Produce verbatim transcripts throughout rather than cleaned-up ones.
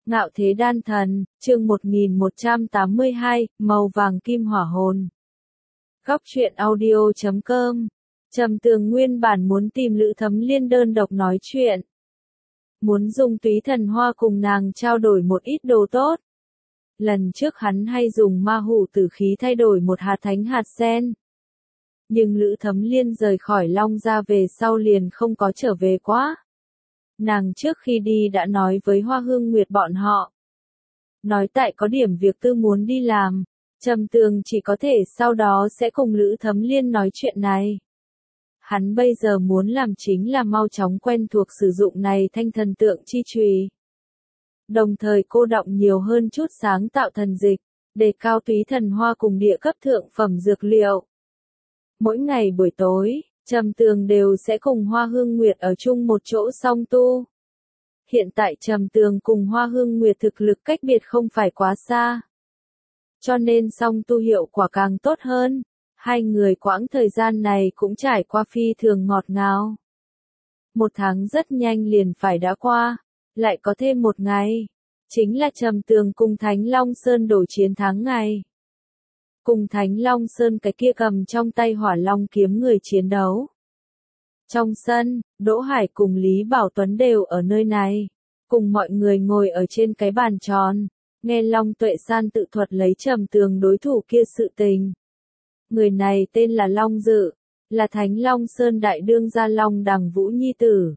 Ngạo thế đan thần, chương một nghìn một trăm tám mươi hai, màu vàng kim hỏa hồn. Góc truyện audio chấm com. Trầm Tường nguyên bản muốn tìm Lữ Thấm Liên đơn độc nói chuyện. Muốn dùng túy thần hoa cùng nàng trao đổi một ít đồ tốt. Lần trước hắn hay dùng ma hủ tử khí thay đổi một hạt thánh hạt sen. Nhưng Lữ Thấm Liên rời khỏi Long Gia về sau liền không có trở về quá. Nàng trước khi đi đã nói với Hoa Hương Nguyệt bọn họ. Nói tại có điểm việc tư muốn đi làm, Trầm Tường chỉ có thể sau đó sẽ cùng Lữ Thấm Liên nói chuyện này. Hắn bây giờ muốn làm chính là mau chóng quen thuộc sử dụng này thanh thần tượng chi chùy. Đồng thời cô đọng nhiều hơn chút sáng tạo thần dịch, đề cao túy thần hoa cùng địa cấp thượng phẩm dược liệu. Mỗi ngày buổi tối, Trầm Tường đều sẽ cùng Hoa Hương Nguyệt ở chung một chỗ song tu. Hiện tại Trầm Tường cùng Hoa Hương Nguyệt thực lực cách biệt không phải quá xa. Cho nên song tu hiệu quả càng tốt hơn. Hai người quãng thời gian này cũng trải qua phi thường ngọt ngào. Một tháng rất nhanh liền phải đã qua, lại có thêm một ngày. Chính là Trầm Tường cùng Thánh Long Sơn đổ chiến thắng ngày. Cùng Thánh Long Sơn cái kia cầm trong tay hỏa long kiếm người chiến đấu. Trong sân, Đỗ Hải cùng Lý Bảo Tuấn đều ở nơi này. Cùng mọi người ngồi ở trên cái bàn tròn, nghe Long Tuệ San tự thuật lấy Trầm Tường đối thủ kia sự tình. Người này tên là Long Dự, là Thánh Long Sơn đại đương gia Long Đằng Vũ nhi tử.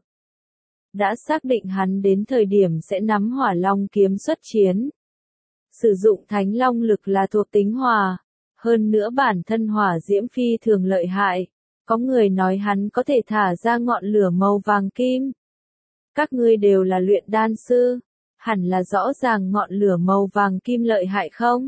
Đã xác định hắn đến thời điểm sẽ nắm hỏa long kiếm xuất chiến. Sử dụng Thánh Long lực là thuộc tính hỏa. Hơn nữa bản thân hỏa diễm phi thường lợi hại. Có người nói hắn có thể thả ra ngọn lửa màu vàng kim. Các ngươi đều là luyện đan sư. Hẳn là rõ ràng ngọn lửa màu vàng kim lợi hại không?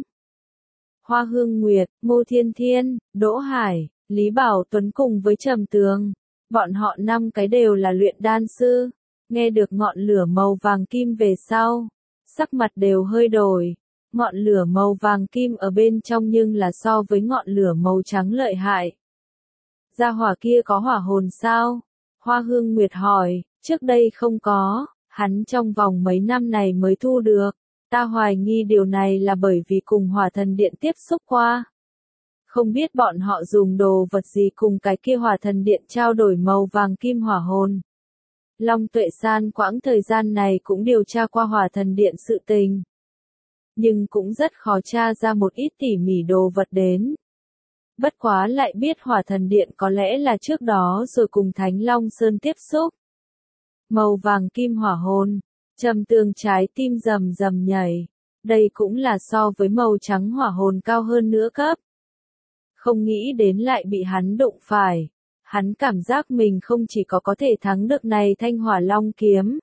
Hoa Hương Nguyệt, Ngô Thiên Thiên, Đỗ Hải, Lý Bảo Tuấn cùng với Trầm Tường. Bọn họ năm cái đều là luyện đan sư. Nghe được ngọn lửa màu vàng kim về sau. Sắc mặt đều hơi đổi. Ngọn lửa màu vàng kim ở bên trong nhưng là so với ngọn lửa màu trắng lợi hại. Gia hỏa kia có hỏa hồn sao? Hoa Hương Nguyệt hỏi, trước đây không có, hắn trong vòng mấy năm này mới thu được. Ta hoài nghi điều này là bởi vì cùng hỏa thần điện tiếp xúc qua. Không biết bọn họ dùng đồ vật gì cùng cái kia hỏa thần điện trao đổi màu vàng kim hỏa hồn. Long Tuệ San quãng thời gian này cũng điều tra qua hỏa thần điện sự tình. Nhưng cũng rất khó tra ra một ít tỉ mỉ đồ vật đến. Bất quá lại biết hỏa thần điện có lẽ là trước đó rồi cùng Thánh Long Sơn tiếp xúc. Màu vàng kim hỏa hồn, Trầm Tường trái tim rầm rầm nhảy. Đây cũng là so với màu trắng hỏa hồn cao hơn nữa cấp. Không nghĩ đến lại bị hắn đụng phải. Hắn cảm giác mình không chỉ có có thể thắng được này thanh hỏa long kiếm.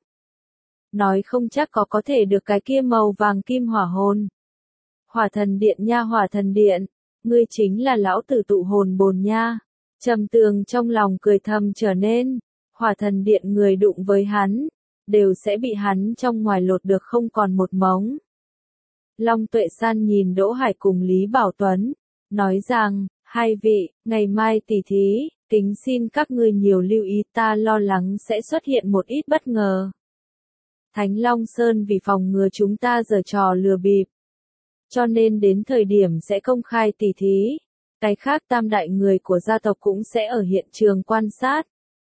Nói không chắc có có thể được cái kia màu vàng kim hỏa hồn. Hỏa thần điện nha, hỏa thần điện, ngươi chính là lão tử tụ hồn bồn nha. Trầm Tường trong lòng cười thầm trở nên, hỏa thần điện người đụng với hắn, đều sẽ bị hắn trong ngoài lột được không còn một mống. Long Tuệ San nhìn Đỗ Hải cùng Lý Bảo Tuấn, nói rằng, hai vị, ngày mai tỉ thí, kính xin các ngươi nhiều lưu ý, ta lo lắng sẽ xuất hiện một ít bất ngờ. Thánh Long Sơn vì phòng ngừa chúng ta giở trò lừa bịp. Cho nên đến thời điểm sẽ công khai tỉ thí. Cái khác tam đại người của gia tộc cũng sẽ ở hiện trường quan sát.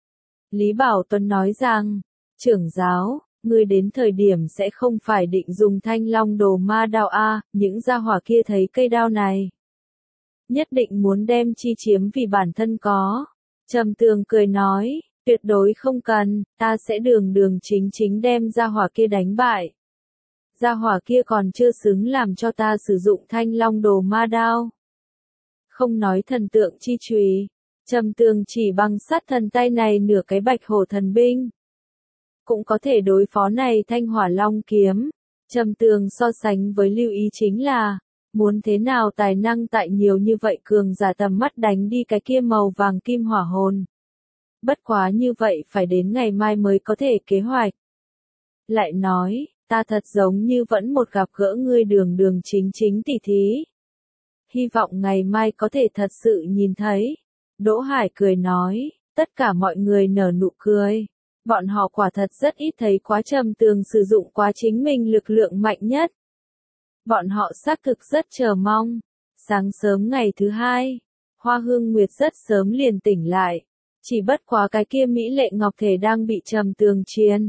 Lý Bảo Tuấn nói rằng, trưởng giáo, ngươi đến thời điểm sẽ không phải định dùng thanh long đồ ma đao a, những gia hỏa kia thấy cây đao này. Nhất định muốn đem chi chiếm vì bản thân có. Trầm Tường cười nói. Tuyệt đối không cần, ta sẽ đường đường chính chính đem gia hỏa kia đánh bại. Gia hỏa kia còn chưa xứng làm cho ta sử dụng thanh long đồ ma đao. Không nói thần tượng chi chùy, Trầm Tường chỉ bằng sát thần tay này nửa cái bạch hổ thần binh. Cũng có thể đối phó này thanh hỏa long kiếm. Trầm Tường so sánh với lưu ý chính là, muốn thế nào tài năng tại nhiều như vậy cường giả tầm mắt đánh đi cái kia màu vàng kim hỏa hồn. Bất quá như vậy phải đến ngày mai mới có thể kế hoạch. Lại nói, ta thật giống như vẫn một gặp gỡ ngươi đường đường chính chính tỉ thí. Hy vọng ngày mai có thể thật sự nhìn thấy. Đỗ Hải cười nói, tất cả mọi người nở nụ cười. Bọn họ quả thật rất ít thấy quá Trầm Tường sử dụng quá chính mình lực lượng mạnh nhất. Bọn họ xác thực rất chờ mong. Sáng sớm ngày thứ hai, Hoa Hương Nguyệt rất sớm liền tỉnh lại. Chỉ bất quá cái kia mỹ lệ ngọc thể đang bị Trầm Tường chiên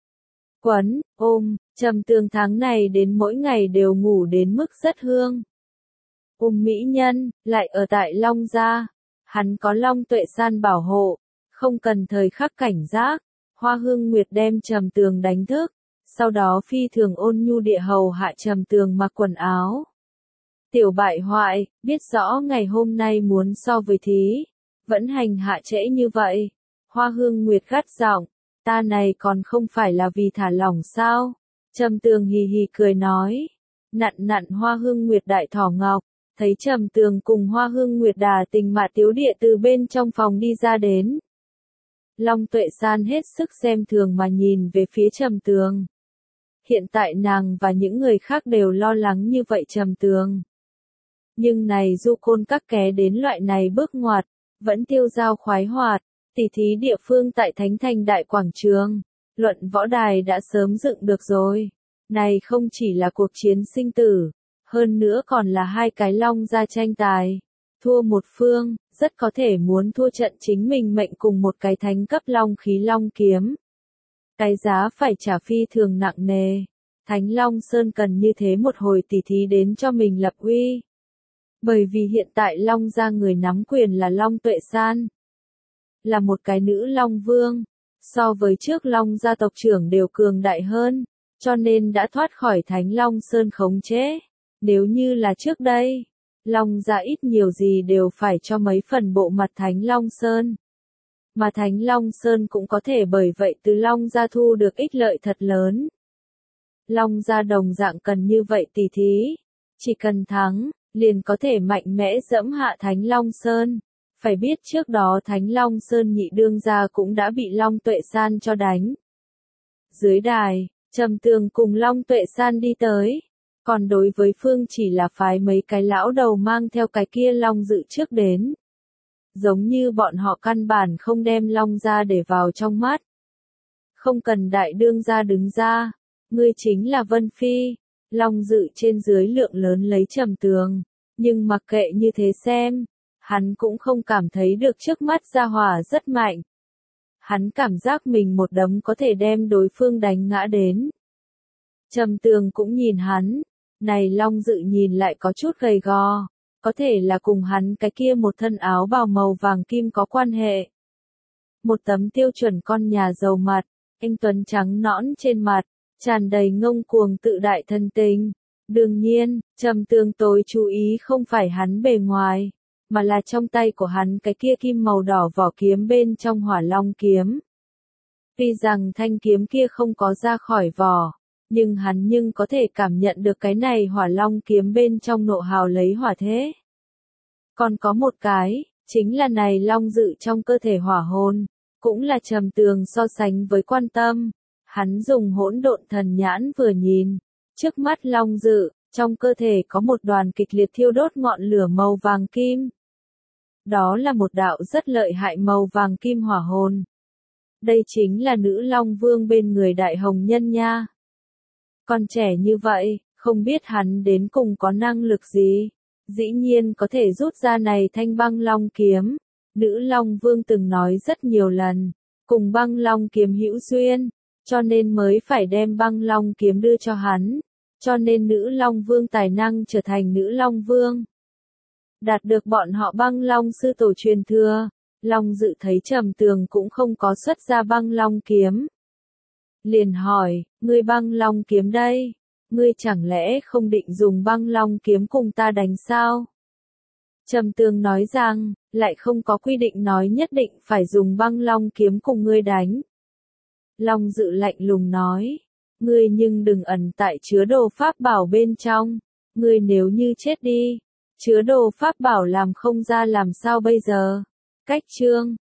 quấn, ôm, Trầm Tường tháng này đến mỗi ngày đều ngủ đến mức rất hương. Ôm mỹ nhân, lại ở tại Long gia, hắn có Long Tuệ San bảo hộ, không cần thời khắc cảnh giác. Hoa Hương Nguyệt đem Trầm Tường đánh thức, sau đó phi thường ôn nhu địa hầu hạ Trầm Tường mặc quần áo. Tiểu bại hoại, biết rõ ngày hôm nay muốn so với thí, vẫn hành hạ trễ như vậy. Hoa Hương Nguyệt gắt giọng, ta này còn không phải là vì thả lỏng sao? Trầm Tường hì hì cười nói, nặn nặn Hoa Hương Nguyệt đại thỏ ngọc, thấy Trầm Tường cùng Hoa Hương Nguyệt đà tình mạ tiếu địa từ bên trong phòng đi ra đến. Long Tuệ San hết sức xem thường mà nhìn về phía Trầm Tường. Hiện tại nàng và những người khác đều lo lắng như vậy Trầm Tường. Nhưng này du côn các ké đến loại này bước ngoặt, vẫn tiêu dao khoái hoạt, tỉ thí địa phương tại Thánh Thành Đại Quảng Trường, luận võ đài đã sớm dựng được rồi. Này không chỉ là cuộc chiến sinh tử, hơn nữa còn là hai cái long gia tranh tài. Thua một phương, rất có thể muốn thua trận chính mình mệnh cùng một cái thánh cấp long khí long kiếm. Cái giá phải trả phi thường nặng nề. Thánh Long Sơn cần như thế một hồi tỉ thí đến cho mình lập uy. Bởi vì hiện tại Long gia người nắm quyền là Long Tuệ San. Là một cái nữ Long Vương. So với trước Long gia tộc trưởng đều cường đại hơn. Cho nên đã thoát khỏi Thánh Long Sơn khống chế. Nếu như là trước đây, Long gia ít nhiều gì đều phải cho mấy phần bộ mặt Thánh Long Sơn. Mà Thánh Long Sơn cũng có thể bởi vậy từ Long gia thu được ích lợi thật lớn. Long gia đồng dạng cần như vậy tỉ thí. Chỉ cần thắng, liền có thể mạnh mẽ dẫm hạ Thánh Long Sơn. Phải biết trước đó Thánh Long Sơn nhị đương gia cũng đã bị Long Tuệ San cho đánh. Dưới đài, Trầm Tường cùng Long Tuệ San đi tới. Còn đối với Phương chỉ là phái mấy cái lão đầu mang theo cái kia Long Dự trước đến. Giống như bọn họ căn bản không đem Long gia để vào trong mắt. Không cần đại đương gia đứng ra, ngươi chính là Vân Phi. Long Dự trên dưới lượng lớn lấy Trầm Tường, nhưng mặc kệ như thế xem, hắn cũng không cảm thấy được trước mắt gia hỏa rất mạnh. Hắn cảm giác mình một đấm có thể đem đối phương đánh ngã đến. Trầm Tường cũng nhìn hắn, này Long Dự nhìn lại có chút gầy gò. Có thể là cùng hắn cái kia một thân áo bào màu vàng kim có quan hệ. Một tấm tiêu chuẩn con nhà giàu mặt, anh tuấn trắng nõn trên mặt, tràn đầy ngông cuồng tự đại thân tình. Đương nhiên, Trầm Tường tối chú ý không phải hắn bề ngoài, mà là trong tay của hắn cái kia kim màu đỏ vỏ kiếm bên trong hỏa long kiếm. Tuy rằng thanh kiếm kia không có ra khỏi vỏ, nhưng hắn nhưng có thể cảm nhận được cái này hỏa long kiếm bên trong nộ hào lấy hỏa thế. Còn có một cái, chính là này Long Dự trong cơ thể hỏa hồn, cũng là Trầm Tường so sánh với quan tâm. Hắn dùng hỗn độn thần nhãn vừa nhìn, trước mắt Long Dự, trong cơ thể có một đoàn kịch liệt thiêu đốt ngọn lửa màu vàng kim. Đó là một đạo rất lợi hại màu vàng kim hỏa hồn. Đây chính là nữ Long Vương bên người đại hồng nhân nha. Còn trẻ như vậy, không biết hắn đến cùng có năng lực gì. Dĩ nhiên có thể rút ra này thanh băng long kiếm. Nữ Long Vương từng nói rất nhiều lần, cùng băng long kiếm hữu duyên, cho nên mới phải đem băng long kiếm đưa cho hắn. Cho nên nữ Long Vương tài năng trở thành nữ Long Vương. Đạt được bọn họ băng long sư tổ truyền thừa, Long Dự thấy Trầm Tường cũng không có xuất ra băng long kiếm. Liền hỏi, ngươi băng long kiếm đây, ngươi chẳng lẽ không định dùng băng long kiếm cùng ta đánh sao? Trầm Tường nói rằng, lại không có quy định nói nhất định phải dùng băng long kiếm cùng ngươi đánh. Long Dự lạnh lùng nói, ngươi nhưng đừng ẩn tại chứa đồ pháp bảo bên trong, ngươi nếu như chết đi, chứa đồ pháp bảo làm không ra làm sao bây giờ? Cách chương